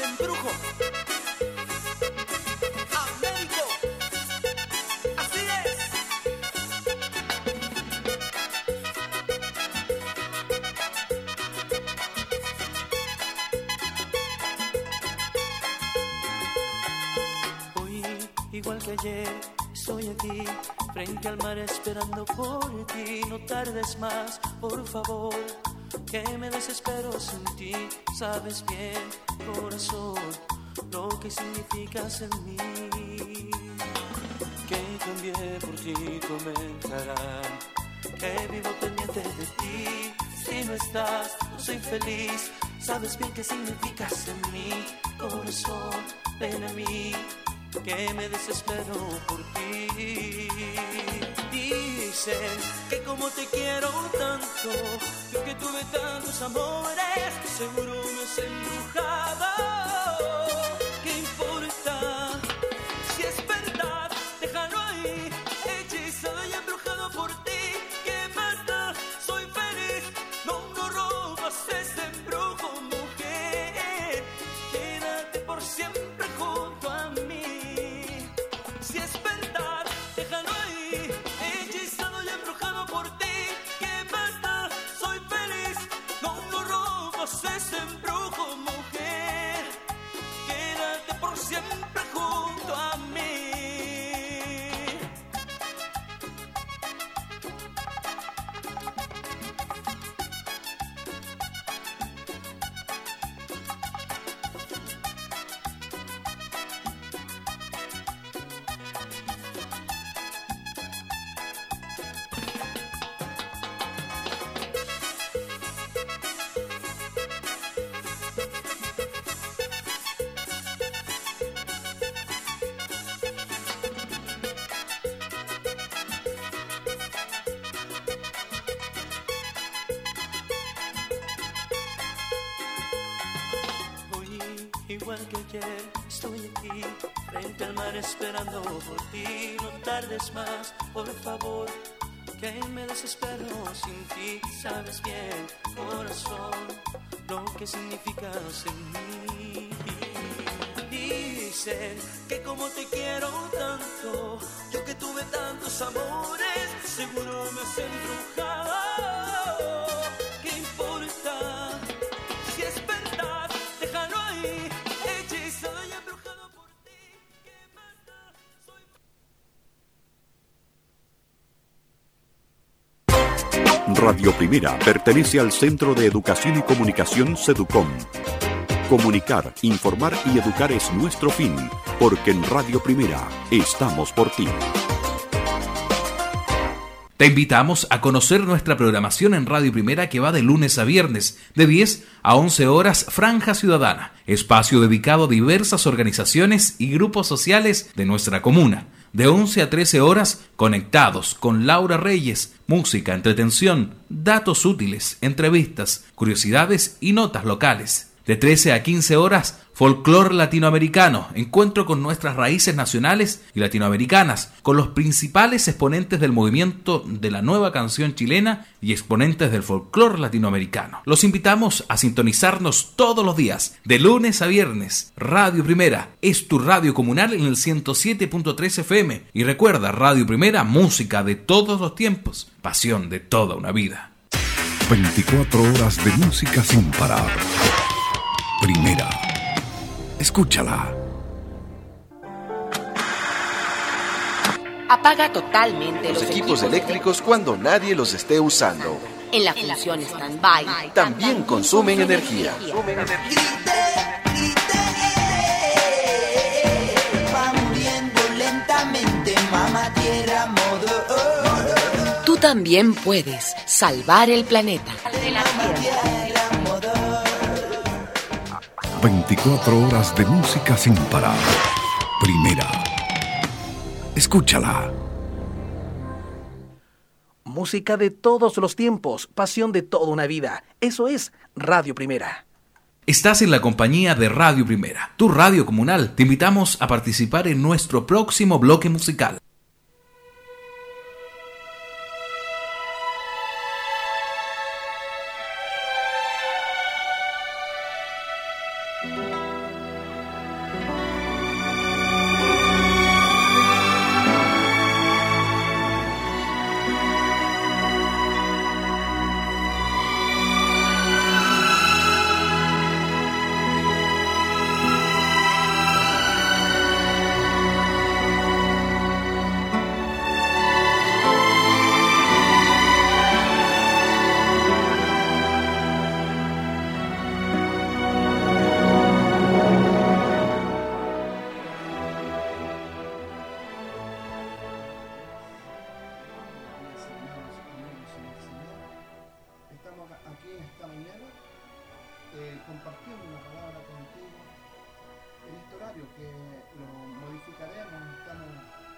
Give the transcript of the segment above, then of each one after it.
embrujo. Américo, así es. Hoy, igual que ayer, estoy aquí, frente al mar esperando por ti. No tardes más, por favor, que me desespero sin ti. Sabes bien, corazón, lo que significas en mí. Que cambié por ti, comentarán que vivo pendiente de ti. Si no estás, no soy feliz. Sabes bien qué significas en mí. Corazón, ven a mí, que me desespero por ti. Dicen que como te quiero tanto, yo que tuve tantos amores, seguro me has embrujado. ¿Qué importa? Si es verdad, déjalo ahí, hechizado y embrujado por ti. ¿Qué más da? Soy feliz, no robas ese embrujo, mujer. Quédate por siempre junto a mí. Si es verdad, déjalo ahí, hechizado y embrujado por ti. ¿Qué más da? Soy feliz, no robas ese embrujo, mujer. Quédate por siempre junto a mí. Igual que ayer, estoy aquí, frente al mar esperando por ti. No tardes más, por favor, que me desespero sin ti. Sabes bien, corazón, lo que significas en mí. Dicen que como te quiero tanto, yo que tuve tantos amores, seguro me has embrujado. ¿Qué importa? Si es verdad, déjalo ahí, hechizado y embrujado por ti. ¿Qué más da? Soy... Radio Primera pertenece al Centro de Educación y Comunicación Seducom. Comunicar, informar y educar es nuestro fin, porque en Radio Primera estamos por ti. Te invitamos a conocer nuestra programación en Radio Primera, que va de lunes a viernes, de 10 a 11 horas, Franja Ciudadana, espacio dedicado a diversas organizaciones y grupos sociales de nuestra comuna. De 11 a 13 horas, Conectados con Laura Reyes, música, entretención, datos útiles, entrevistas, curiosidades y notas locales. De 13 a 15 horas, Folclor Latinoamericano, encuentro con nuestras raíces nacionales y latinoamericanas, con los principales exponentes del movimiento de la nueva canción chilena y exponentes del folclor latinoamericano. Los invitamos a sintonizarnos todos los días, de lunes a viernes. Radio Primera es tu radio comunal en el 107.3 FM. Y recuerda, Radio Primera, música de todos los tiempos, pasión de toda una vida. 24 horas de música sin parar. Primera. Escúchala. Apaga totalmente los equipos eléctricos cuando nadie los esté usando. En la función stand-by también consumen energía. Va muriendo lentamente, mamá tierra, modo. Tú también puedes salvar el planeta. 24 horas de música sin parar. Primera. Escúchala. Música de todos los tiempos, pasión de toda una vida. Eso es Radio Primera. Estás en la compañía de Radio Primera, tu radio comunal. Te invitamos a participar en nuestro próximo bloque musical. mañana compartiendo una palabra contigo en este horario que lo modificaremos. Estamos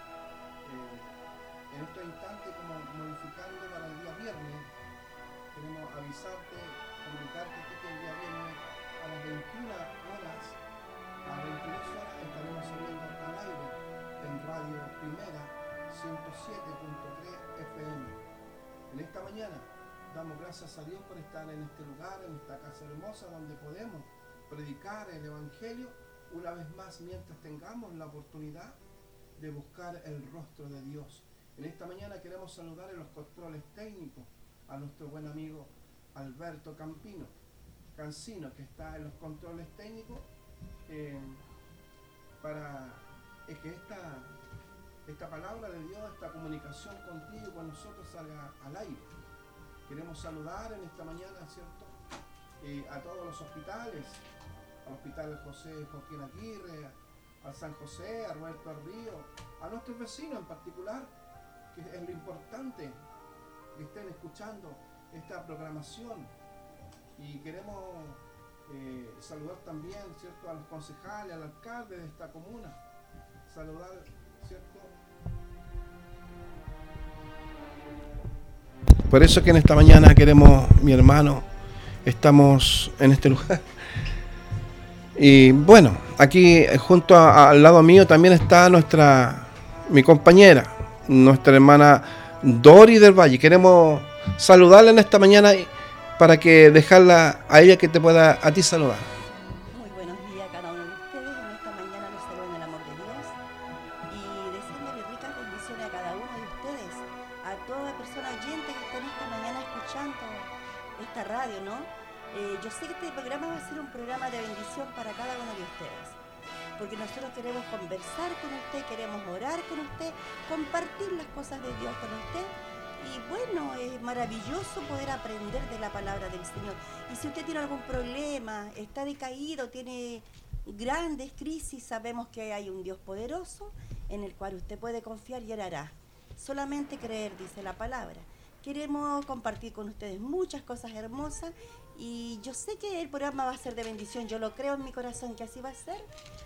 en estos instantes como modificando para el día viernes. Queremos avisarte, comunicarte que el día viernes a las 21 horas, a 22 horas estaremos saliendo al aire en Radio Primera 107.3 FM. En esta mañana damos gracias a Dios por estar en este lugar, en esta casa hermosa donde podemos predicar el Evangelio una vez más mientras tengamos la oportunidad de buscar el rostro de Dios. En esta mañana queremos saludar en los controles técnicos a nuestro buen amigo Alberto Cancino, que está en los controles técnicos para que esta palabra de Dios, esta comunicación contigo y con nosotros salga al aire. Queremos saludar en esta mañana, ¿cierto?, a todos los hospitales, al Hospital José Joaquín Aguirre, al San José, a Roberto Arrío, a nuestros vecinos en particular, que es lo importante que estén escuchando esta programación. Y queremos saludar también, ¿cierto?, a los concejales, al alcalde de esta comuna, saludar, ¿cierto? Por eso que en esta mañana queremos, mi hermano, estamos en este lugar. Y bueno, aquí junto al lado mío también está mi compañera, nuestra hermana Dori del Valle. Queremos saludarla en esta mañana para que dejarla a ella que te pueda a ti saludar. Muy buenos días a cada uno de ustedes. En esta mañana los saludo en el amor de Dios y deseándole ricas bendiciones a cada uno de ustedes, a toda persona oyente que está en esta mañana escuchando esta radio, ¿no? Yo sé que este programa va a ser un programa de bendición para cada uno de ustedes, porque nosotros queremos conversar con usted, queremos orar con usted, compartir las cosas de Dios con usted. Y bueno, es maravilloso poder aprender de la palabra del Señor. Y si usted tiene algún problema, está decaído, tiene grandes crisis, sabemos que hay un Dios poderoso en el cual usted puede confiar y Él hará. Solamente creer, dice la palabra. Queremos compartir con ustedes muchas cosas hermosas y yo sé que el programa va a ser de bendición. Yo lo creo en mi corazón que así va a ser,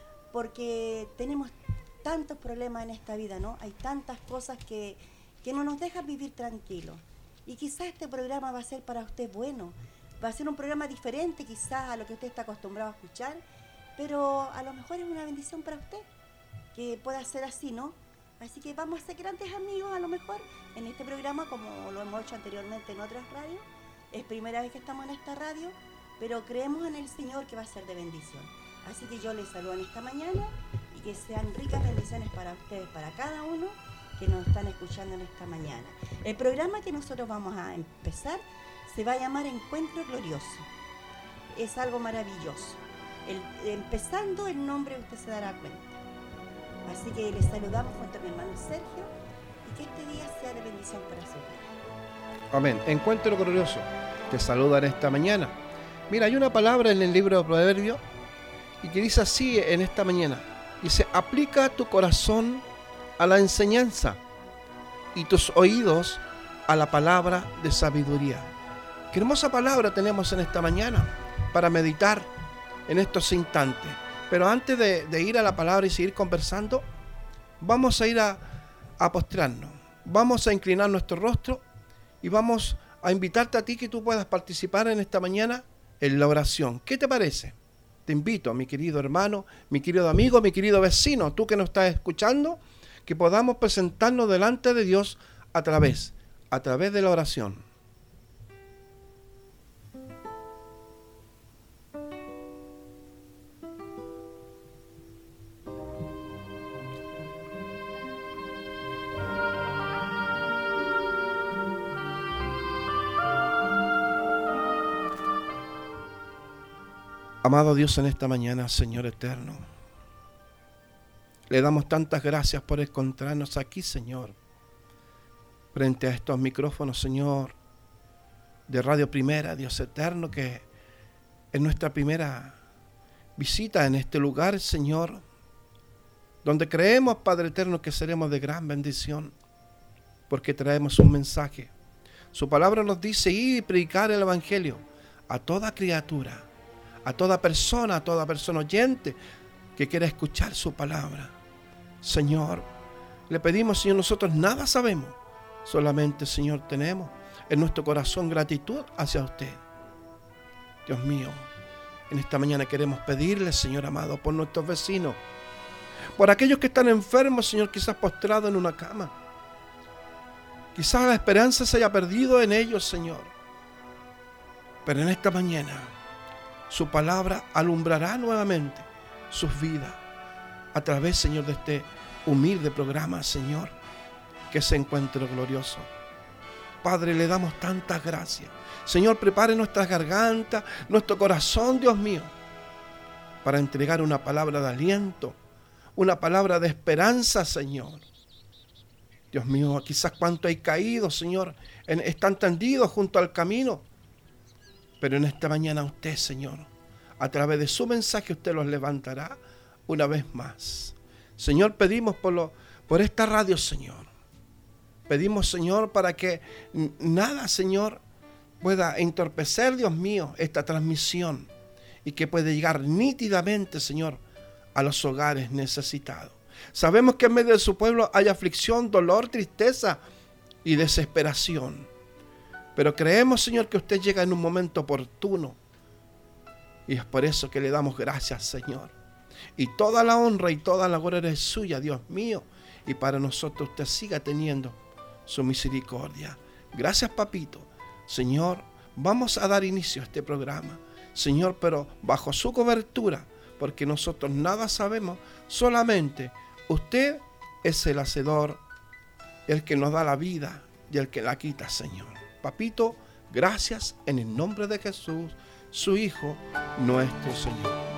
porque tenemos tantos problemas en esta vida, ¿no? Hay tantas cosas que no nos dejan vivir tranquilos. Y quizás este programa va a ser para usted bueno, va a ser un programa diferente quizás a lo que usted está acostumbrado a escuchar, pero a lo mejor es una bendición para usted, que pueda ser así, ¿no? Así que vamos a ser grandes amigos a lo mejor en este programa, como lo hemos hecho anteriormente en otras radios. Es primera vez que estamos en esta radio, pero creemos en el Señor que va a ser de bendición. Así que yo les saludo en esta mañana y que sean ricas bendiciones para ustedes, para cada uno que nos están escuchando en esta mañana. El programa que nosotros vamos a empezar se va a llamar Encuentro Glorioso. Es algo maravilloso. Empezando el nombre usted se dará cuenta. Así que les saludamos junto a mi hermano Sergio y que este día sea de bendición para su vida. Amén. Encuentro Glorioso. Te saludan esta mañana. Mira, hay una palabra en el libro de Proverbios y que dice así en esta mañana. Dice, aplica tu corazón a la enseñanza y tus oídos a la palabra de sabiduría. Qué hermosa palabra tenemos en esta mañana para meditar en estos instantes. Pero antes de ir a la palabra y seguir conversando, vamos a ir a postrarnos, vamos a inclinar nuestro rostro y vamos a invitarte a ti que tú puedas participar en esta mañana en la oración. ¿Qué te parece? Te invito, mi querido hermano, mi querido amigo, mi querido vecino, tú que nos estás escuchando, que podamos presentarnos delante de Dios a través de la oración. Amado Dios, en esta mañana, Señor eterno, le damos tantas gracias por encontrarnos aquí, Señor, frente a estos micrófonos, Señor, de Radio Primera, Dios eterno, que es nuestra primera visita en este lugar, Señor, donde creemos, Padre eterno, que seremos de gran bendición, porque traemos un mensaje. Su palabra nos dice ir y predicar el Evangelio a toda criatura, a toda persona oyente que quiera escuchar su palabra. Señor, le pedimos, Señor, nosotros nada sabemos, solamente, Señor, tenemos en nuestro corazón gratitud hacia usted. Dios mío, en esta mañana queremos pedirle, Señor amado, por nuestros vecinos, por aquellos que están enfermos, Señor, quizás postrados en una cama. Quizás la esperanza se haya perdido en ellos, Señor. Pero en esta mañana, su palabra alumbrará nuevamente sus vidas a través, Señor, de este humilde programa, Señor, que se encuentre glorioso. Padre, le damos tantas gracias. Señor, prepare nuestras gargantas, nuestro corazón, Dios mío, para entregar una palabra de aliento, una palabra de esperanza, Señor. Dios mío, quizás cuánto hay caído, Señor, están tendidos junto al camino. Pero en esta mañana usted, Señor, a través de su mensaje, usted los levantará una vez más. Señor, pedimos por esta radio, Señor. Pedimos, Señor, para que nada, Señor, pueda entorpecer, Dios mío, esta transmisión y que pueda llegar nítidamente, Señor, a los hogares necesitados. Sabemos que en medio de su pueblo hay aflicción, dolor, tristeza y desesperación. Pero creemos, Señor, que usted llega en un momento oportuno. Y es por eso que le damos gracias, Señor. Y toda la honra y toda la gloria es suya, Dios mío. Y para nosotros usted siga teniendo su misericordia. Gracias, papito. Señor, vamos a dar inicio a este programa. Señor, pero bajo su cobertura, porque nosotros nada sabemos, solamente usted es el hacedor, el que nos da la vida y el que la quita, Señor. Papito, gracias en el nombre de Jesús, su Hijo, nuestro Señor.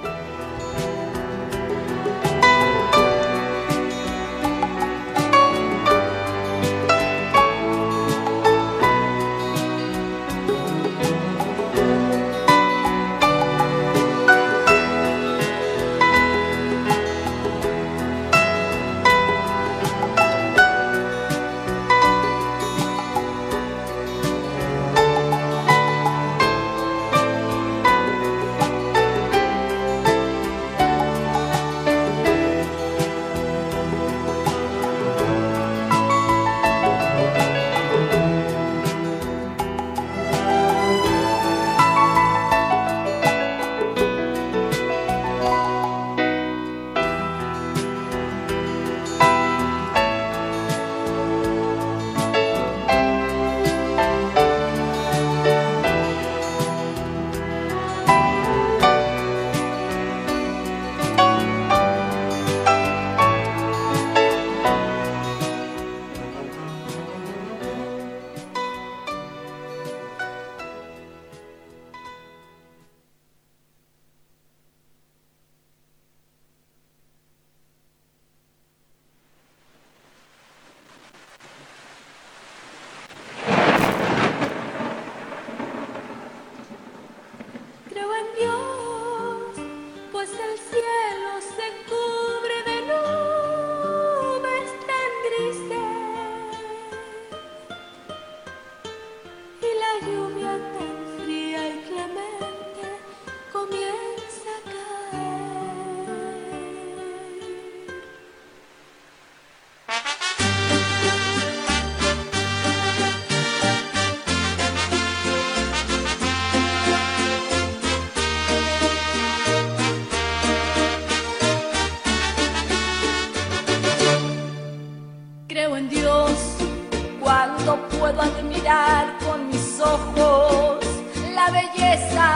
puedo admirar con mis ojos la belleza.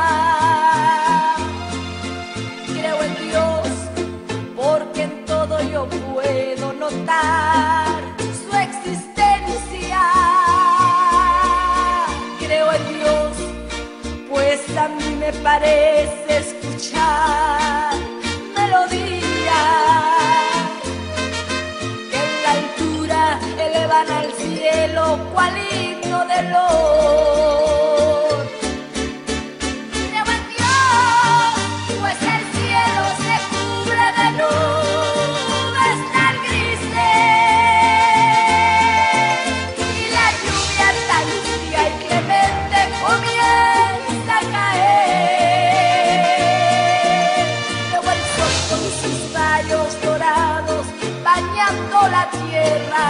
Creo en Dios porque en todo yo puedo notar su existencia. Creo en Dios pues a mí me parece escuchar melodías que en la altura elevan al cielo cual himno de olor. Creo en Dios, pues el cielo se cubre de nubes tan grises y la lluvia tan fría y clemente comienza a caer. la tierra,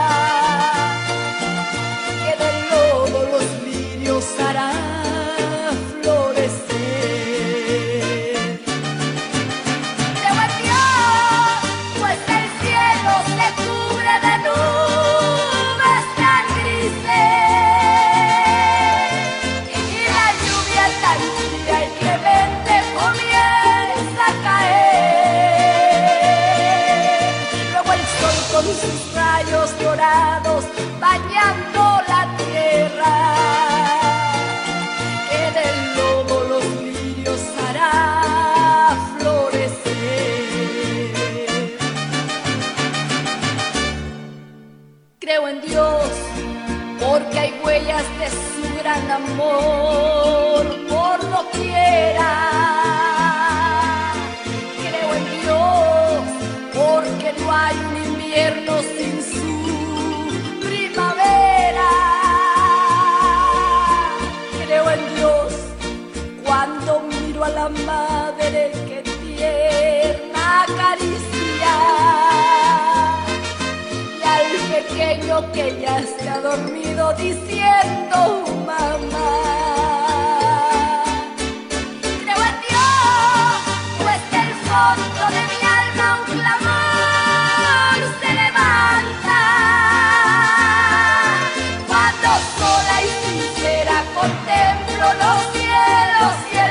que del lodo los lirios hará florecer. Creo en Dios, pues el cielo se cubre de nubes tan grises, y la lluvia tan fría y clemente comienza a caer. Luego el sol con sus rayos dorados bañando la tierra, que del lodo los lirios hará florecer. Creo en Dios porque hay huellas de su gran amor por doquiera. Creo en Dios porque no hay un invierno sin su primavera. Creo en Dios cuando miro a la madre que tierna acaricia, y al pequeño que ya se ha dormido diciendo mamá. Creo en Dios, pues del fondo de mi alma un clamor se levanta cuando sola y sincera contemplo los cielos y el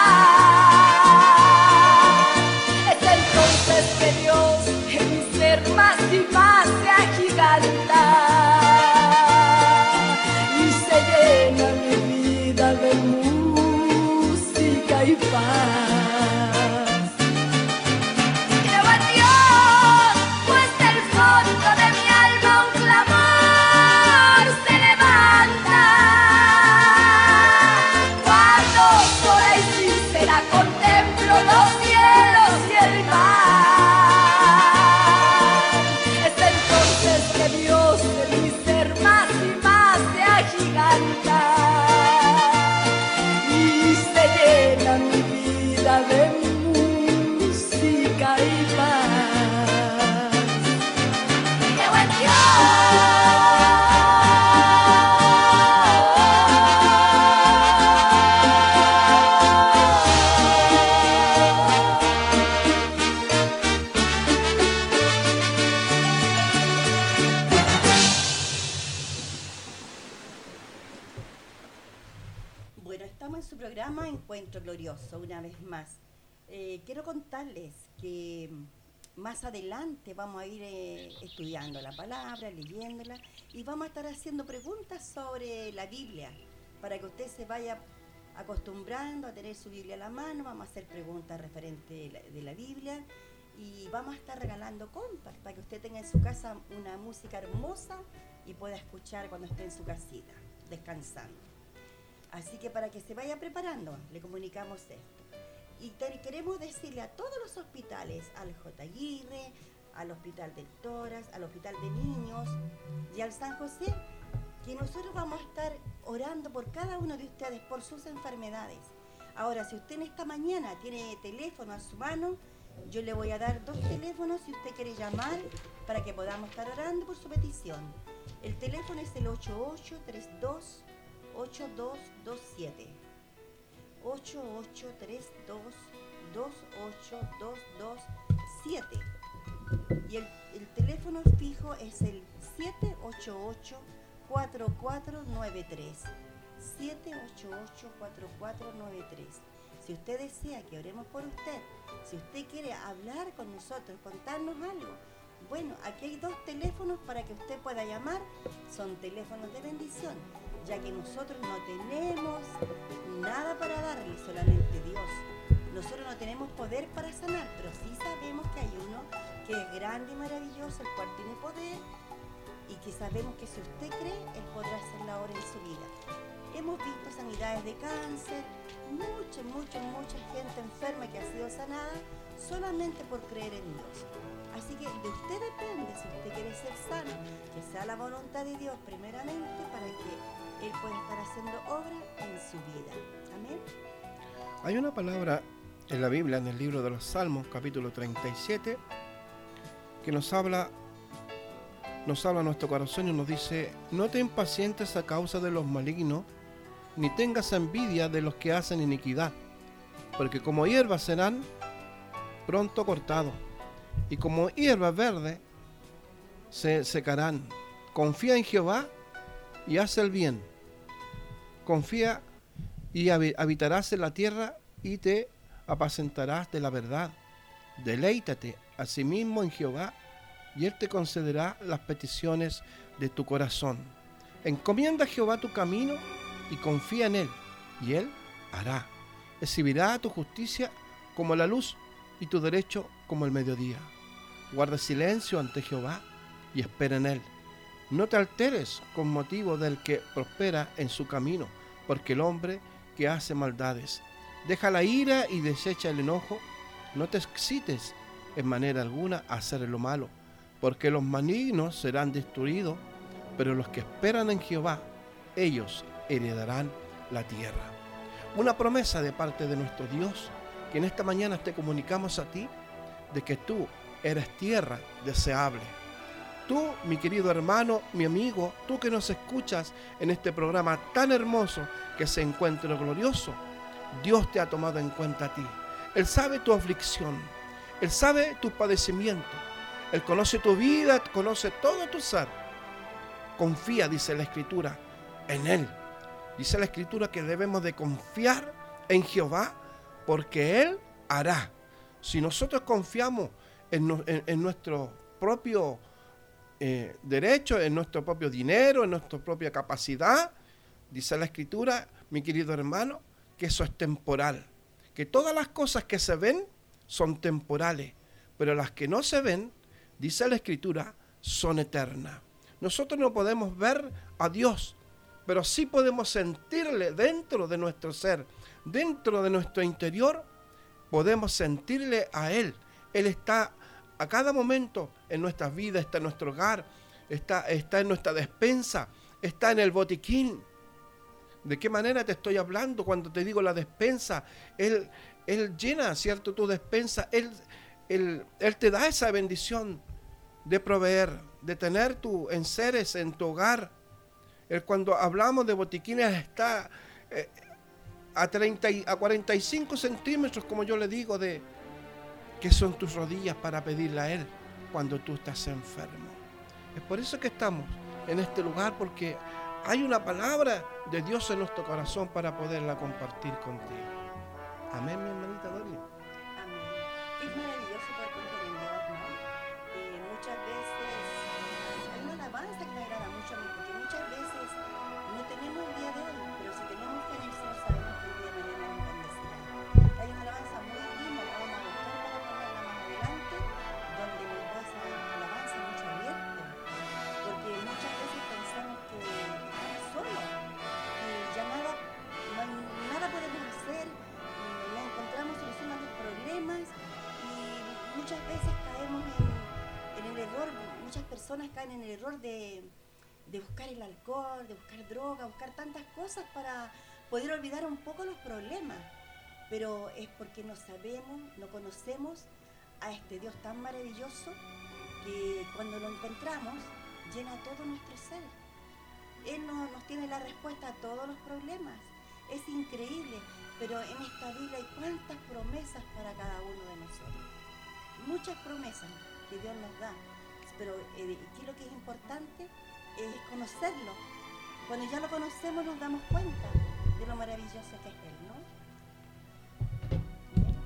mar. Es entonces que Dios en mi ser más y más se agiganta y se llena mi vida de música y paz. Creo en Dios, pues del fondo de mi alma un clamor se levanta cuando sola y sincera contemplo los cielos y el mar. Es entonces que Dios en mi ser más y más se agiganta y se llena mi vida de música y paz. Creo en Bueno, estamos en su programa Encuentro Glorioso, una vez más. Quiero contarles que más adelante vamos a ir estudiando la palabra, leyéndola, y vamos a estar haciendo preguntas sobre la Biblia, para que usted se vaya acostumbrando a tener su Biblia a la mano. Vamos a hacer preguntas referentes de la Biblia, y vamos a estar regalando compas para que usted tenga en su casa una música hermosa y pueda escuchar cuando esté en su casita, descansando. Así que para que se vaya preparando, le comunicamos esto. Y queremos decirle a todos los hospitales, al J. Aguirre, al Hospital del Tórax, al Hospital de Niños y al San José, que nosotros vamos a estar orando por cada uno de ustedes, por sus enfermedades. Ahora, si usted en esta mañana tiene teléfono a su mano, yo le voy a dar 2 teléfonos si usted quiere llamar para que podamos estar orando por su petición. El teléfono es el 8832-8227. 8832-28227. Y el teléfono fijo es el 788-4493. 788-4493. Si usted desea que oremos por usted, si usted quiere hablar con nosotros, contarnos algo, bueno, aquí hay 2 teléfonos para que usted pueda llamar. Son teléfonos de bendición, ya que nosotros no tenemos nada para darle, solamente Dios. Nosotros no tenemos poder para sanar, pero sí sabemos que hay uno que es grande y maravilloso, el cual tiene poder, y que sabemos que si usted cree, Él podrá hacer la obra en su vida. Hemos visto sanidades de cáncer, mucha gente enferma que ha sido sanada solamente por creer en Dios. Así que de usted depende, si usted quiere ser sano, que sea la voluntad de Dios primeramente, para que Él pueda estar haciendo obra en su vida. Amén. Hay una palabra en la Biblia, en el libro de los Salmos, capítulo 37, que nos habla nos habla nuestro corazón y nos dice: no te impacientes a causa de los malignos, ni tengas envidia de los que hacen iniquidad, porque como hierbas serán pronto cortados, y como hierbas verdes se secarán. Confía en Jehová y haz el bien. Confía y habitarás en la tierra y te apacentarás de la verdad. Deleítate asimismo en Jehová y Él te concederá las peticiones de tu corazón. Encomienda a Jehová tu camino y confía en Él, y Él hará. Exhibirá tu justicia como la luz y tu derecho como el mediodía. Guarda silencio ante Jehová y espera en Él. No te alteres con motivo del que prospera en su camino, porque el hombre que hace maldades. Deja la ira y desecha el enojo. No te excites en manera alguna a hacer lo malo, porque los malignos serán destruidos, pero los que esperan en Jehová, ellos heredarán la tierra. Una promesa de parte de nuestro Dios, que en esta mañana te comunicamos a ti, de que tú eres tierra deseable. Tú, mi querido hermano, mi amigo, tú que nos escuchas en este programa tan hermoso que se encuentra glorioso, Dios te ha tomado en cuenta a ti. Él sabe tu aflicción, Él sabe tu padecimiento, Él conoce tu vida, conoce todo tu ser. Confía, dice la Escritura, en Él. Dice la Escritura que debemos de confiar en Jehová porque Él hará. Si nosotros confiamos en nuestro propio derecho, en nuestro propio dinero, en nuestra propia capacidad, dice la Escritura, mi querido hermano, que eso es temporal, que todas las cosas que se ven son temporales, pero las que no se ven, dice la Escritura, son eternas. Nosotros no podemos ver a Dios, pero sí podemos sentirle dentro de nuestro ser, dentro de nuestro interior, podemos sentirle a Él. Él está a cada momento en nuestras vidas, está en nuestro hogar, está en nuestra despensa, está en el botiquín. ¿De qué manera te estoy hablando cuando te digo la despensa? Él llena, ¿cierto?, tu despensa. Él te da esa bendición de proveer, de tener tus enseres en tu hogar. Él, cuando hablamos de botiquines, está a 45 centímetros, como yo le digo, de que son tus rodillas para pedirle a Él cuando tú estás enfermo. Es por eso que estamos en este lugar, porque hay una palabra de Dios en nuestro corazón para poderla compartir contigo. Amén, mi hermanita Doria. Amén. Es maravilloso poder confiar en Dios, ¿no? Muchas veces hay una alabanza que me agrada mucho a mí, porque muchas veces no tenemos el día de hoy, pero si tenemos fe en el Señor, sabemos que el día de mañana nos bendecirá. Hay una alabanza muy linda, la vamos a buscar para ponerla más adelante, donde nos da esa alabanza mucho aliento, porque muchas veces pensamos que estamos solos, que ya nada podemos hacer, no encontramos solución a los problemas, y muchas veces caemos en el error. Muchas personas caen en el error de buscar el alcohol, de buscar droga, buscar tantas cosas para poder olvidar un poco los problemas, pero es porque no sabemos, no conocemos a este Dios tan maravilloso, que cuando lo encontramos llena todo nuestro ser. Él nos tiene la respuesta a todos los problemas. Es increíble, pero en esta Biblia hay cuántas promesas para cada uno de nosotros. Muchas promesas que Dios nos da, pero aquí lo que es importante es conocerlo. Cuando ya lo conocemos nos damos cuenta de lo maravilloso que es Él, ¿no? ¿Bien?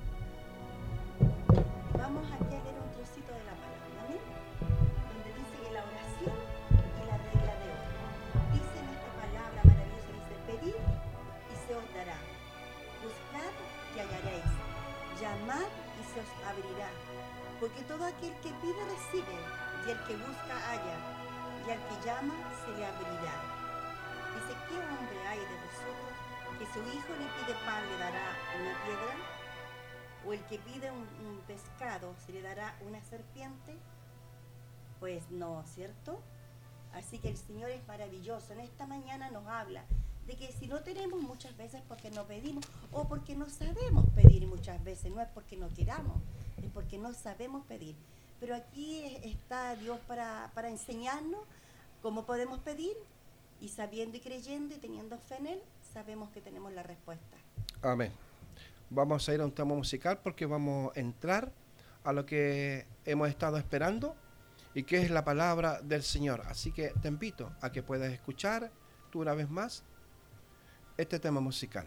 Vamos aquí a leer un trocito de la palabra, ¿amén? Donde dice que la oración es la regla de oro. Dice en esta palabra maravillosa, dice: pedid y se os dará, buscad y hallaréis, llamad y se os abrirá, porque todo aquel que pide recibe, y el que busca halla, y al que llama se le abrirá. Dice: ¿qué hombre hay de vosotros que su hijo le pide pan le dará una piedra? ¿O el que pide un pescado se le dará una serpiente? Pues no, ¿cierto? Así que el Señor es maravilloso. En esta mañana nos habla de que si no tenemos, muchas veces porque no pedimos, o porque no sabemos pedir muchas veces. No es porque no queramos, es porque no sabemos pedir. pero aquí está Dios para enseñarnos cómo podemos pedir, y sabiendo y creyendo y teniendo fe en Él, sabemos que tenemos la respuesta. Amén. Vamos a ir a un tema musical porque vamos a entrar a lo que hemos estado esperando y que es la palabra del Señor. Así que te invito a que puedas escuchar tú una vez más este tema musical.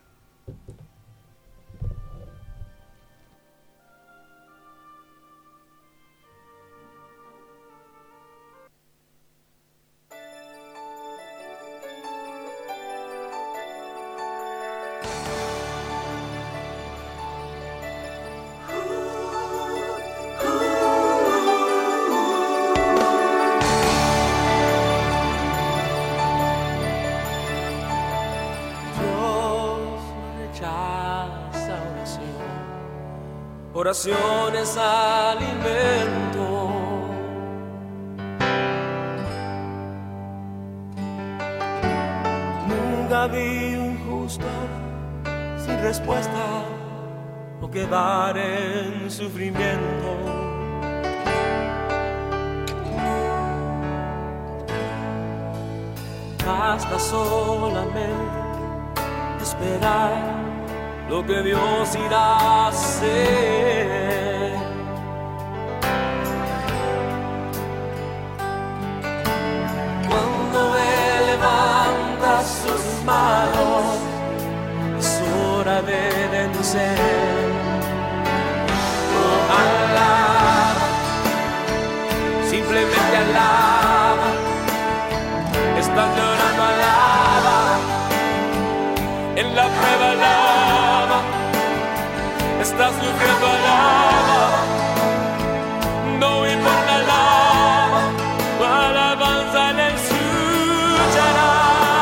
Oraciones alimento. Nunca vi un justo sin respuesta o quedar en sufrimiento. Basta solamente esperar lo que Dios irá a hacer. Cuando Él levanta sus manos, es hora de vencer. Oh, alaba, simplemente alaba. Estás llorando, alaba. En la prueba, alaba. Estás sufriendo, alaba. No importa, alaba. Tu alabanza le escuchará.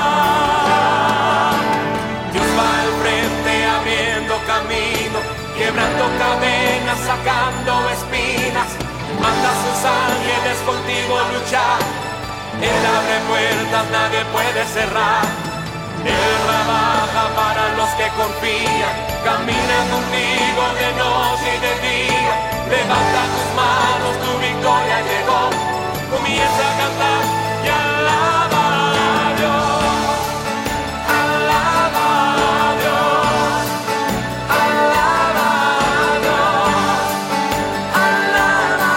Dios va al frente abriendo camino, quebrando cadenas, sacando espinas. Manda a sus ángeles contigo a luchar. Él abre puertas, nadie puede cerrar. Él trabaja para los que confían, camina contigo de noche y de día. Levanta tus manos, tu victoria llegó. Comienza a cantar y alaba a Dios. Alaba a Dios. Alaba a Dios. Alaba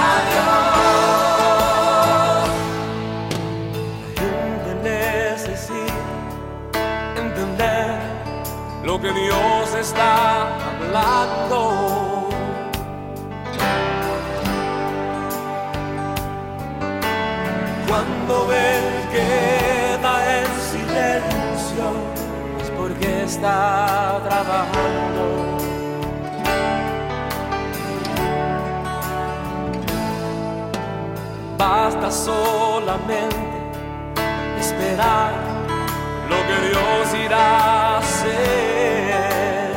a Dios. La gente necesita entender lo que Dios está hablando. Cuando Él queda en silencio es porque está trabajando. Basta solamente esperar lo que Dios irá a hacer.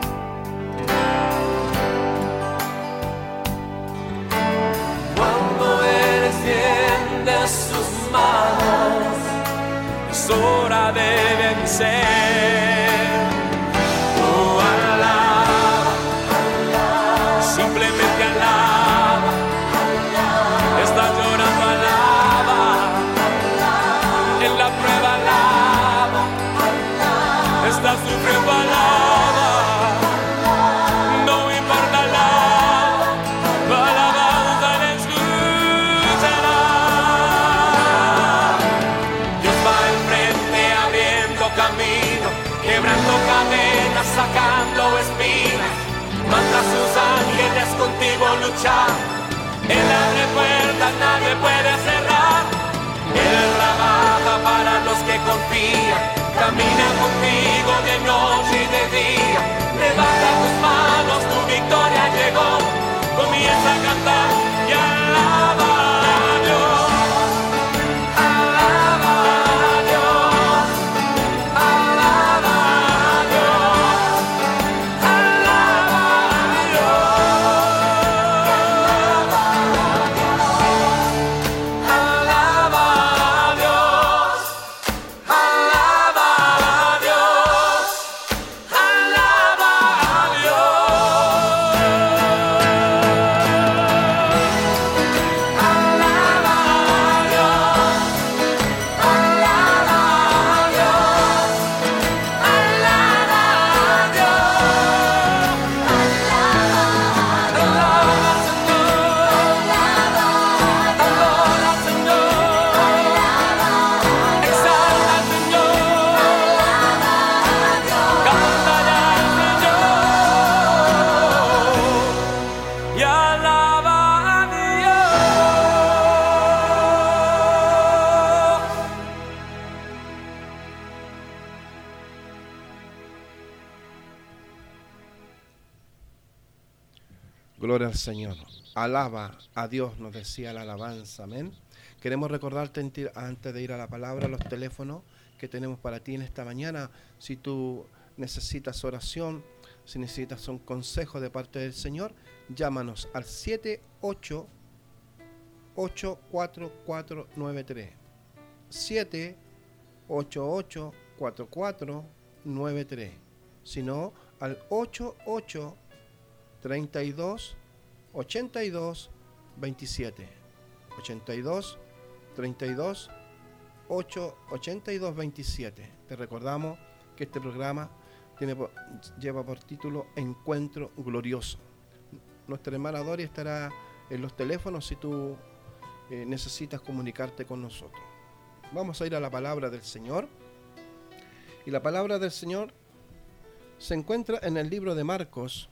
Cuando Él extiende sus manos, es hora de vencer. Oh, alaba, simplemente alaba. Estás llorando, alaba. En la prueba, alaba. Estás sufriendo, alaba. No importa, alaba. Tu alabanza le escuchará. Dios va al frente abriendo camino, quebrando cadenas, sacando espinas. Manda a sus ángeles contigo a luchar. Él abre puertas, nadie puede cerrar. Él trabaja para los que confían, camina contigo de noche y de día. Levanta tus manos, tu victoria llegó. Comienza a cantar y alaba a Dios. Alaba a Dios. Alaba a Dios. Alaba a Dios. Alaba a Dios. Alaba a Dios. Alaba Gloria al Señor. Alaba a Dios, nos decía la alabanza. Amén. Queremos recordarte antes de ir a la palabra los teléfonos que tenemos para ti en esta mañana. Si tú necesitas oración, si necesitas un consejo de parte del Señor, llámanos al 788-4493. 788-4493. Si no, al 88-32-82-27. 82-32-8-82-27. Te recordamos que este programa lleva por título Encuentro Glorioso. Nuestra hermana Doria estará en los teléfonos si tú necesitas comunicarte con nosotros. Vamos a ir a la palabra del Señor. Y la palabra del Señor se encuentra en el libro de Marcos.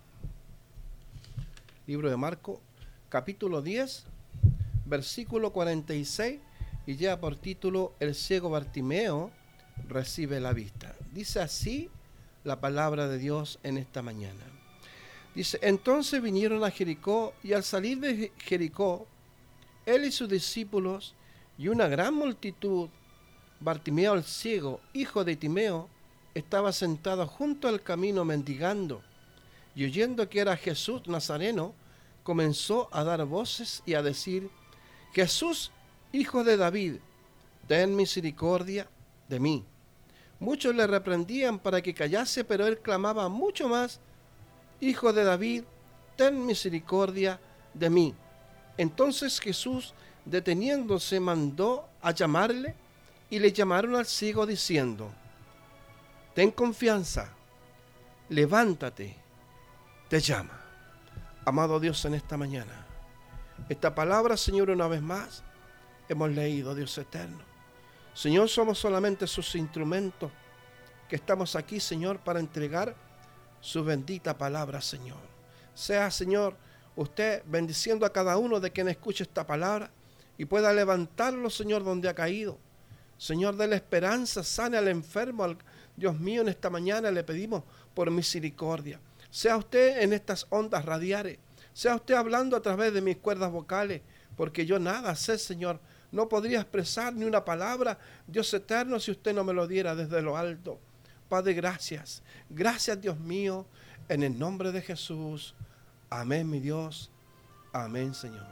Libro de Marcos, capítulo 10, versículo 46, y lleva por título El ciego Bartimeo recibe la vista. Dice así la palabra de Dios en esta mañana. Dice: entonces vinieron a Jericó, y al salir de Jericó, él y sus discípulos y una gran multitud, Bartimeo el ciego, hijo de Timeo, estaba sentado junto al camino mendigando, y oyendo que era Jesús Nazareno, comenzó a dar voces y a decir: Jesús, hijo de David, ten misericordia de mí. Muchos le reprendían para que callase, pero él clamaba mucho más: Hijo de David, ten misericordia de mí. Entonces Jesús, deteniéndose, mandó a llamarle, y le llamaron al ciego diciendo: ten confianza, levántate, te llama. Amado Dios, en esta mañana, esta palabra, Señor, una vez más, hemos leído, Dios eterno. Señor, somos solamente sus instrumentos que estamos aquí, Señor, para entregar su bendita palabra, Señor. Sea, Señor, usted bendiciendo a cada uno de quien escuche esta palabra y pueda levantarlo, Señor, donde ha caído. Señor, dé la esperanza, sane al enfermo. Dios mío, en esta mañana le pedimos por misericordia. Sea usted en estas ondas radiales, sea usted hablando a través de mis cuerdas vocales, porque yo nada sé, Señor. No podría expresar ni una palabra, Dios eterno, si usted no me lo diera desde lo alto. Padre, gracias. Gracias, Dios mío, en el nombre de Jesús. Amén, mi Dios. Amén, Señor.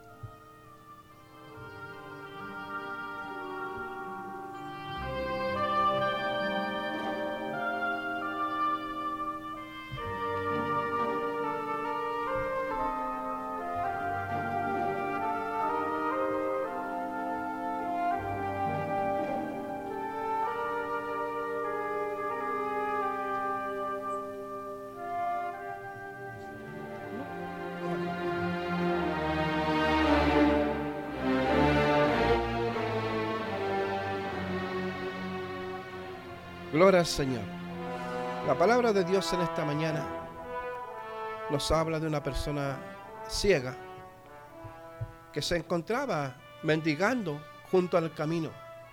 Gloria al Señor. La palabra de Dios en esta mañana nos habla de una persona ciega que se encontraba mendigando junto al camino,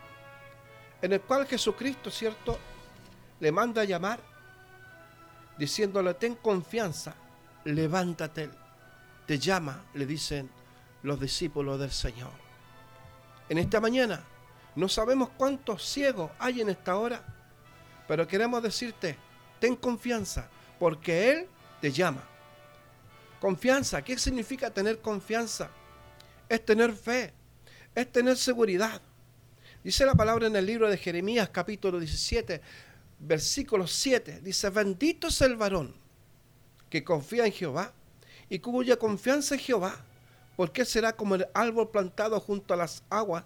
en el cual Jesucristo, ¿cierto?, le manda a llamar, diciéndole: ten confianza, levántate, te llama, le dicen los discípulos del Señor. En esta mañana no sabemos cuántos ciegos hay en esta hora, pero queremos decirte: ten confianza, porque Él te llama. Confianza, ¿qué significa tener confianza? Es tener fe, es tener seguridad. Dice la palabra en el libro de Jeremías, capítulo 17, versículo 7. Dice: bendito es el varón que confía en Jehová y cuya confianza en Jehová, porque será como el árbol plantado junto a las aguas,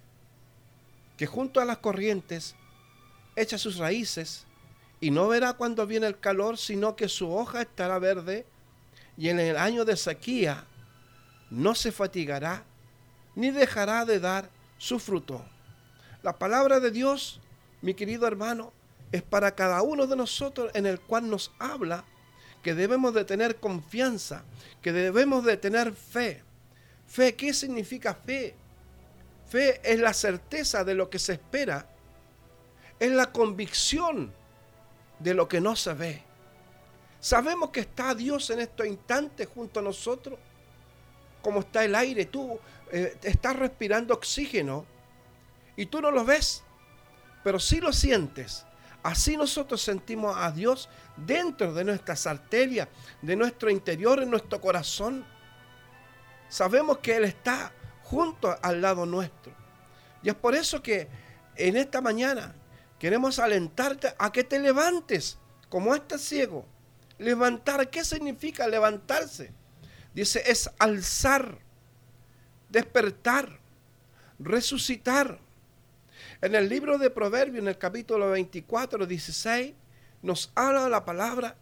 que junto a las corrientes echa sus raíces, y no verá cuando viene el calor, sino que su hoja estará verde, y en el año de sequía no se fatigará, ni dejará de dar su fruto. La palabra de Dios, mi querido hermano, es para cada uno de nosotros, en el cual nos habla que debemos de tener confianza, que debemos de tener fe. Fe, ¿qué significa fe? Fe es la certeza de lo que se espera, es la convicción de lo que no se ve. Sabemos que está Dios en estos instantes junto a nosotros. Como está el aire, tú estás respirando oxígeno y tú no lo ves, pero sí lo sientes. Así nosotros sentimos a Dios dentro de nuestras arterias, de nuestro interior, en nuestro corazón. Sabemos que Él está junto al lado nuestro. Y es por eso que en esta mañana queremos alentarte a que te levantes como este ciego. Levantar, ¿qué significa levantarse? Dice, es alzar, despertar, resucitar. En el libro de Proverbios, en el capítulo 24, 16, nos habla la palabra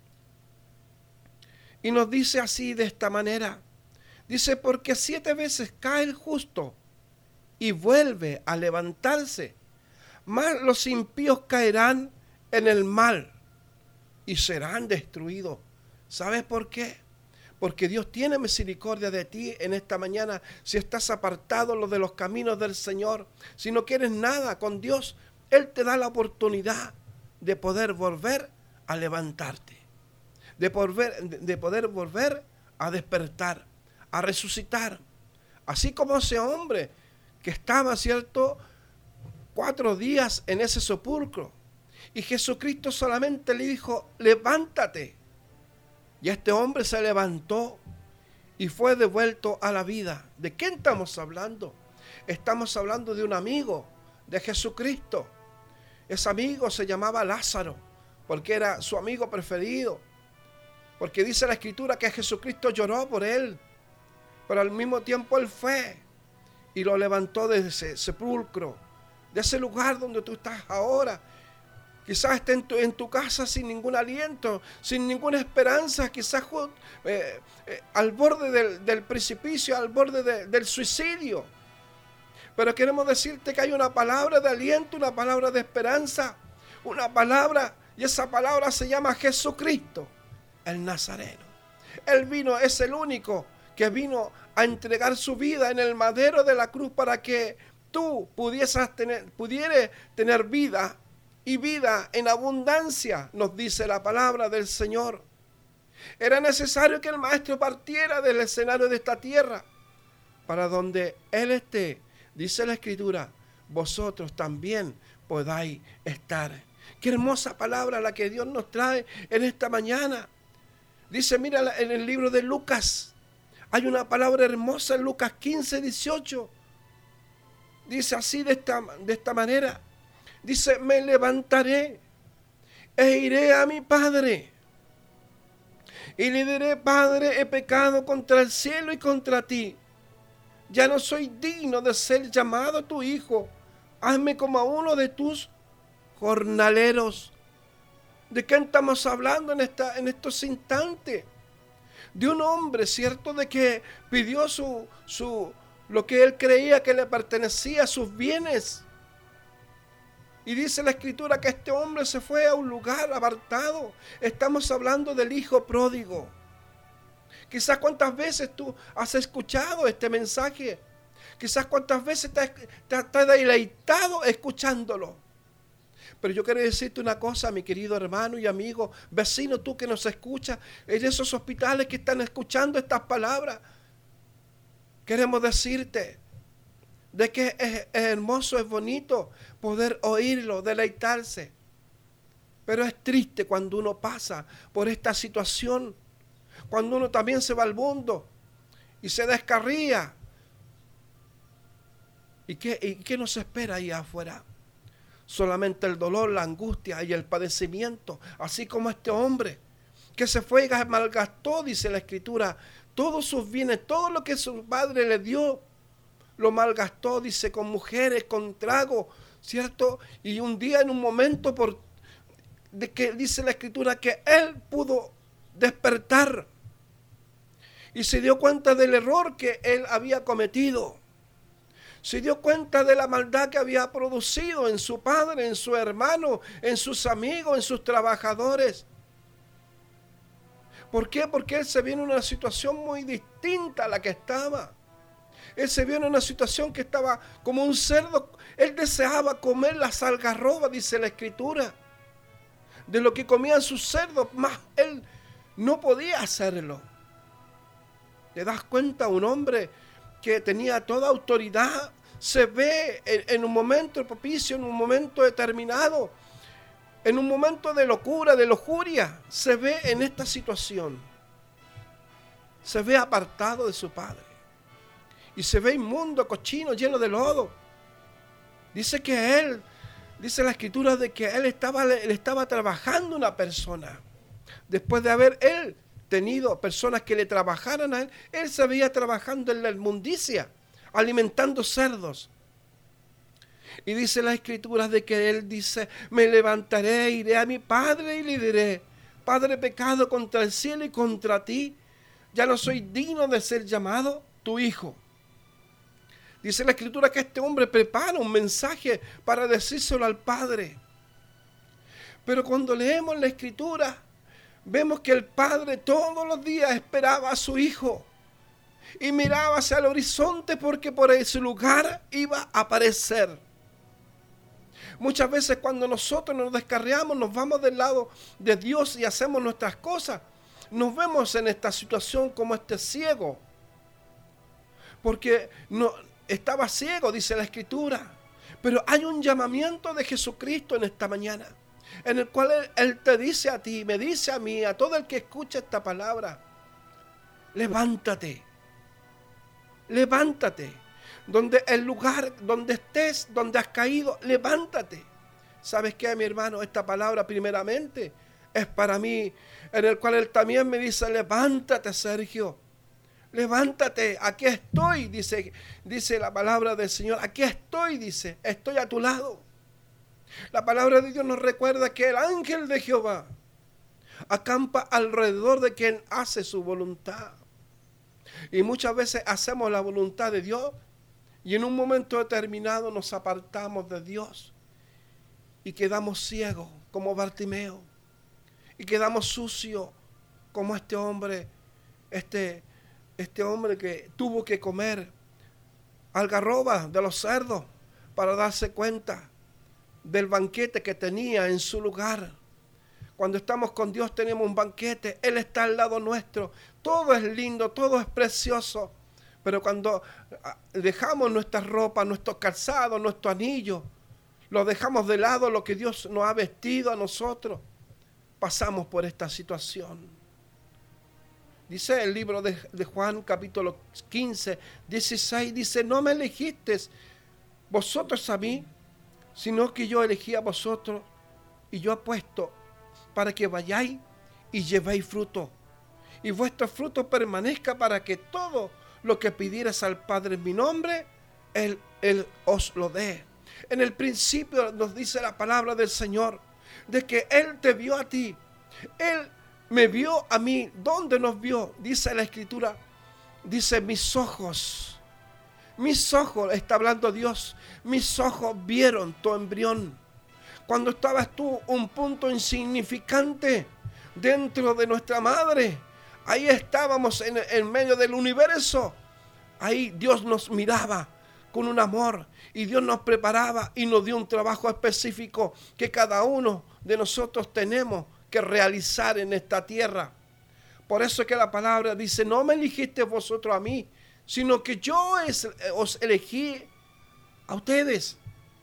y nos dice así, de esta manera. Dice, porque 7 veces cae el justo y vuelve a levantarse, mas los impíos caerán en el mal y serán destruidos. ¿Sabes por qué? Porque Dios tiene misericordia de ti en esta mañana. Si estás apartado de los caminos del Señor, si no quieres nada con Dios, Él te da la oportunidad de poder volver a levantarte, de poder volver a despertar, a resucitar. Así como ese hombre que estaba, ¿cierto?, 4 días en ese sepulcro, y Jesucristo solamente le dijo, levántate. Y este hombre se levantó y fue devuelto a la vida. ¿De quién estamos hablando? Estamos hablando de un amigo de Jesucristo. Ese amigo se llamaba Lázaro, porque era su amigo preferido. Porque dice la Escritura que Jesucristo lloró por él, pero al mismo tiempo Él fue y lo levantó de ese sepulcro, de ese lugar donde tú estás ahora. Quizás estés en tu casa sin ningún aliento, sin ninguna esperanza, quizás al borde del precipicio, al borde del suicidio. Pero queremos decirte que hay una palabra de aliento, una palabra de esperanza, una palabra, y esa palabra se llama Jesucristo, el Nazareno. Él vino, es el único que vino a entregar su vida en el madero de la cruz para que tú pudieras tener vida, y vida en abundancia, nos dice la palabra del Señor. Era necesario que el Maestro partiera del escenario de esta tierra, para donde Él esté, dice la Escritura, vosotros también podáis estar. Qué hermosa palabra la que Dios nos trae en esta mañana. Dice, mira, en el libro de Lucas, hay una palabra hermosa en Lucas 15, 18. Dice así, de esta manera. Dice, me levantaré e iré a mi padre y le diré, Padre, he pecado contra el cielo y contra ti. Ya no soy digno de ser llamado tu hijo. Hazme como a uno de tus jornaleros. ¿De quién estamos hablando en estos instantes? De un hombre, ¿cierto?, de que pidió lo que él creía que le pertenecía, sus bienes. Y dice la Escritura que este hombre se fue a un lugar apartado. Estamos hablando del hijo pródigo. Quizás cuántas veces tú has escuchado este mensaje. Quizás cuántas veces te has deleitado escuchándolo. Pero yo quiero decirte una cosa, mi querido hermano y amigo, vecino, tú que nos escuchas, en esos hospitales que están escuchando estas palabras. Queremos decirte de que es hermoso, es bonito poder oírlo, deleitarse. Pero es triste cuando uno pasa por esta situación, cuando uno también se va al mundo y se descarría. ¿Y qué nos espera ahí afuera? Solamente el dolor, la angustia y el padecimiento, así como este hombre que se fue y malgastó, dice la Escritura, todos sus bienes, todo lo que su padre le dio, lo malgastó, dice, con mujeres, con trago, ¿cierto? Y un día, en un momento, de que dice la Escritura que él pudo despertar y se dio cuenta del error que él había cometido. Se dio cuenta de la maldad que había producido en su padre, en su hermano, en sus amigos, en sus trabajadores. ¿Por qué? Porque él se vio en una situación muy distinta a la que estaba. Él se vio en una situación que estaba como un cerdo. Él deseaba comer las algarrobas, dice la Escritura. de lo que comían sus cerdos, más él no podía hacerlo. ¿Te das cuenta? Un hombre que tenía toda autoridad se ve en un momento propicio, en un momento determinado, en un momento de locura, de lujuria, se ve en esta situación. Se ve apartado de su padre. Y se ve inmundo, cochino, lleno de lodo. Dice la escritura de que él estaba trabajando una persona. Después de haber él tenido personas que le trabajaran a él se veía trabajando en la inmundicia, alimentando cerdos. Y dice la escritura de que él dice, me levantaré, iré a mi padre y le diré, Padre, pecado contra el cielo y contra ti, ya no soy digno de ser llamado tu hijo. Dice la escritura que este hombre prepara un mensaje para decírselo al padre. Pero cuando leemos la escritura, vemos que el padre todos los días esperaba a su hijo y miraba hacia el horizonte porque por ese lugar iba a aparecer. Muchas veces cuando nosotros nos descarriamos, nos vamos del lado de Dios y hacemos nuestras cosas, nos vemos en esta situación como este ciego. Porque estaba ciego, dice la escritura. Pero hay un llamamiento de Jesucristo en esta mañana, en el cual Él te dice a ti, me dice a mí, a todo el que escucha esta palabra, levántate, levántate. Donde el lugar donde estés, donde has caído, levántate. ¿Sabes qué, mi hermano? Esta palabra primeramente es para mí, en el cual Él también me dice, levántate, Sergio. Levántate, aquí estoy, dice la palabra del Señor, aquí estoy, dice, estoy a tu lado. La palabra de Dios nos recuerda que el ángel de Jehová acampa alrededor de quien hace su voluntad. Y muchas veces hacemos la voluntad de Dios y en un momento determinado nos apartamos de Dios y quedamos ciegos como Bartimeo y quedamos sucios como este hombre que tuvo que comer algarroba de los cerdos para darse cuenta del banquete que tenía en su lugar. Cuando estamos con Dios tenemos un banquete, Él está al lado nuestro, todo es lindo, todo es precioso, pero cuando dejamos nuestra ropa, nuestro calzado, nuestro anillo, lo dejamos de lado, lo que Dios nos ha vestido a nosotros, pasamos por esta situación. Dice el libro de Juan, capítulo 15, 16, dice, no me elegisteis vosotros a mí, sino que yo elegí a vosotros y yo he puesto para que vayáis y llevéis fruto, y vuestro fruto permanezca para que todo lo que pidieras al Padre en mi nombre, Él os lo dé. En el principio nos dice la palabra del Señor, de que Él te vio a ti, Él me vio a mí. ¿Dónde nos vio? Dice la escritura, dice mis ojos, está hablando Dios, mis ojos vieron tu embrión. Cuando estabas tú un punto insignificante dentro de nuestra madre, ahí estábamos en medio del universo. Ahí Dios nos miraba con un amor y Dios nos preparaba y nos dio un trabajo específico que cada uno de nosotros tenemos que realizar en esta tierra. Por eso es que la palabra dice, no me elegiste vosotros a mí, sino que yo os elegí a ustedes,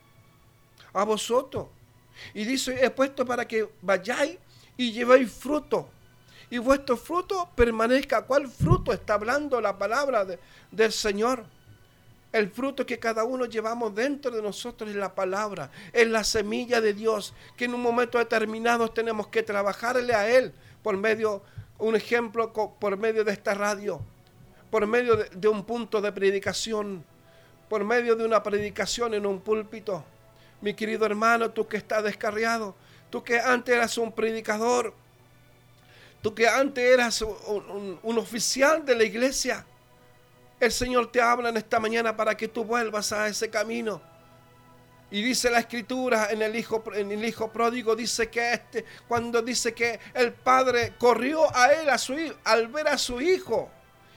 a vosotros. Y dice, he puesto para que vayáis y llevéis fruto, y vuestro fruto permanezca. ¿Cuál fruto está hablando la palabra del Señor? El fruto que cada uno llevamos dentro de nosotros es la palabra, es la semilla de Dios, que en un momento determinado tenemos que trabajarle a Él por medio, un ejemplo, por medio de esta radio, por medio de un punto de predicación, por medio de una predicación en un púlpito. Mi querido hermano, tú que estás descarriado, tú que antes eras un predicador, tú que antes eras un oficial de la iglesia, el Señor te habla en esta mañana para que tú vuelvas a ese camino. Y dice la escritura en el hijo pródigo, dice que cuando dice que el padre corrió a él, al ver a su hijo.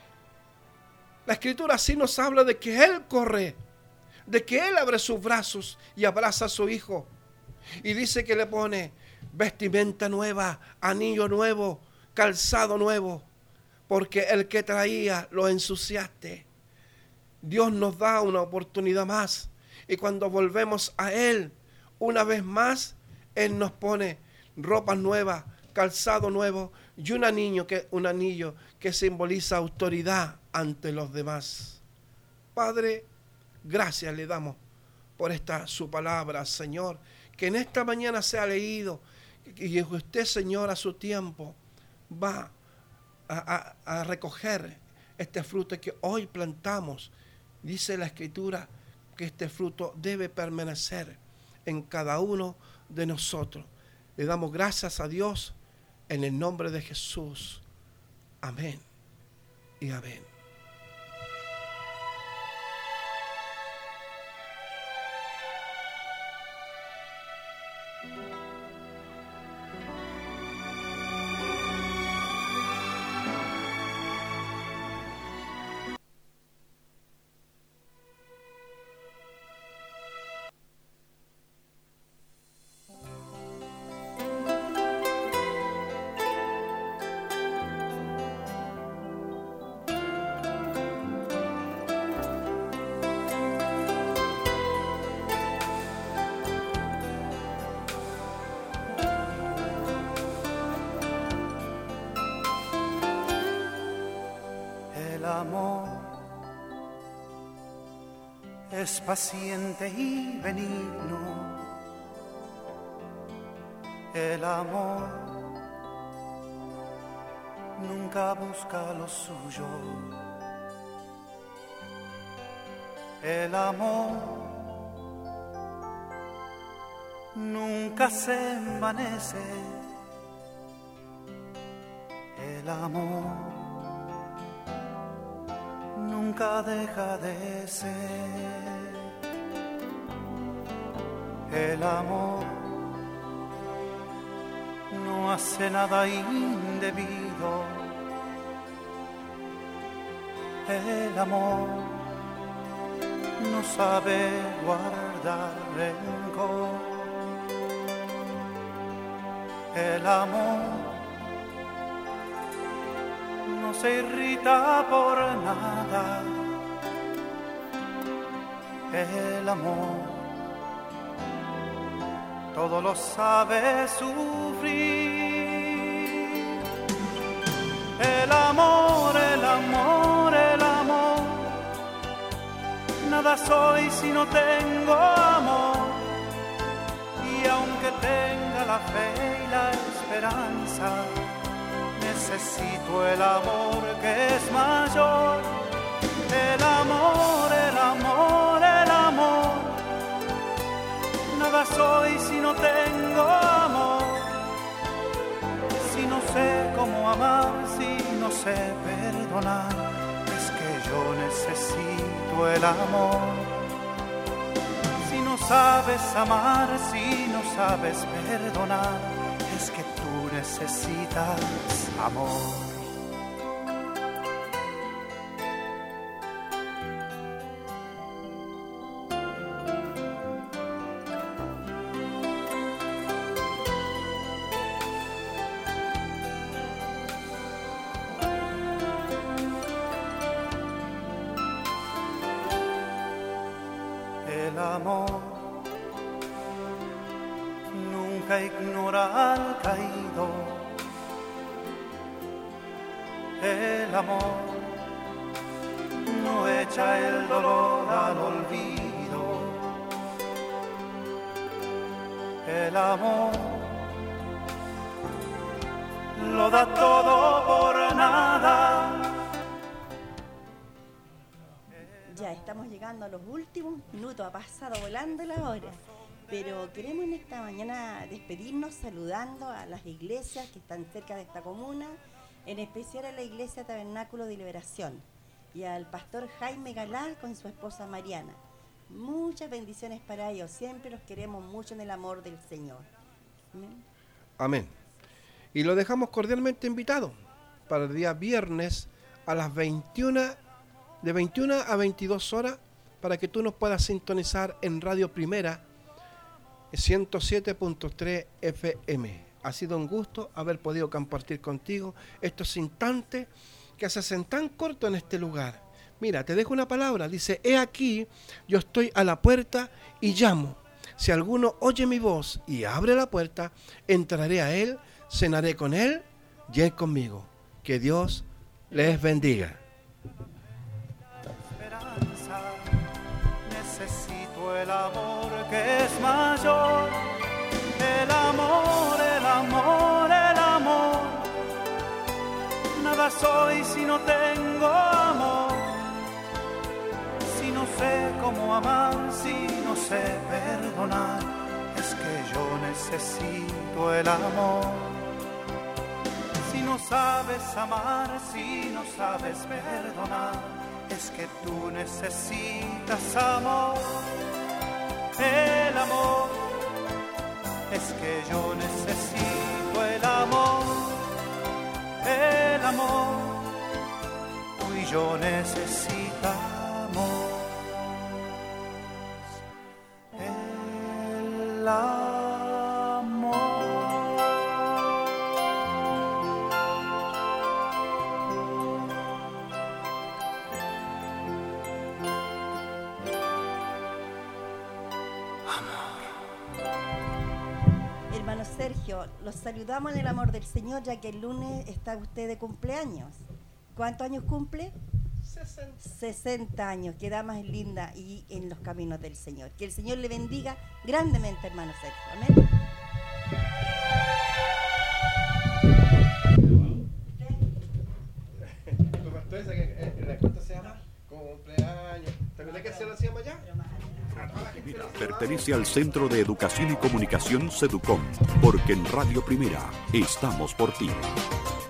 La escritura así nos habla de que él corre, de que él abre sus brazos y abraza a su hijo. Y dice que le pone, vestimenta nueva, anillo nuevo, calzado nuevo, porque el que traía lo ensuciaste. Dios nos da una oportunidad más, y cuando volvemos a Él, una vez más, Él nos pone ropas nuevas, calzado nuevo y un anillo que simboliza autoridad ante los demás. Padre, gracias le damos por esta su palabra, Señor, que en esta mañana se ha leído, y que usted, Señor, a su tiempo va a recoger este fruto que hoy plantamos. Dice la Escritura que este fruto debe permanecer en cada uno de nosotros. Le damos gracias a Dios en el nombre de Jesús. Amén y amén. Es paciente y benigno, el amor nunca busca lo suyo, el amor nunca se envanece, el amor nunca deja de ser. El amor no hace nada indebido. El amor no sabe guardar rencor. El amor no se irrita por nada. El amor todo lo sabe sufrir. El amor, el amor, el amor. Nada soy si no tengo amor. Y aunque tenga la fe y la esperanza, necesito el amor que es mayor. El amor, el amor, el amor. Nada soy si no tengo amor, si no sé cómo amar, si no sé perdonar. Es que yo necesito el amor. Si no sabes amar, si no sabes perdonar, es que tú necesitas amor. El amor nunca ignora al caído. El amor no echa el dolor al olvido. El amor lo da todo por nada. Ya estamos llegando a los últimos minutos, ha pasado volando la hora, pero queremos en esta mañana despedirnos saludando a las iglesias que están cerca de esta comuna, en especial a la Iglesia Tabernáculo de Liberación y al pastor Jaime Galán con su esposa Mariana. Muchas bendiciones para ellos, siempre los queremos mucho en el amor del Señor. Amén. Amén. Y lo dejamos cordialmente invitado para el día viernes a las 21, de 21 a 22 horas, para que tú nos puedas sintonizar en Radio Primera, 107.3 FM. Ha sido un gusto haber podido compartir contigo estos instantes que se hacen tan cortos en este lugar. Mira, te dejo una palabra, dice: he aquí, yo estoy a la puerta y llamo. Si alguno oye mi voz y abre la puerta, entraré a él, cenaré con él y él conmigo. Que Dios les bendiga. Necesito el amor que es mayor. El amor, el amor, el amor. Nada soy si no tengo amor. Si no sé cómo amar, si no sé perdonar, es que yo necesito el amor. Si no sabes amar, si no sabes perdonar, es que tú necesitas amor. El amor, es que yo necesito el amor. El amor, tú y yo necesitamos el amor. Hermano Sergio, los saludamos en el amor del Señor, ya que el lunes está usted de cumpleaños. ¿Cuántos años cumple? 60 años, qué edad más linda y en los caminos del Señor. Que el Señor le bendiga grandemente, hermano Sergio. Amén. La cuenta se llama cumpleaños. ¿Te acuerdas que se lo hacíamos allá? Pertenece al Centro de Educación y Comunicación Seducom, porque en Radio Primera estamos por ti.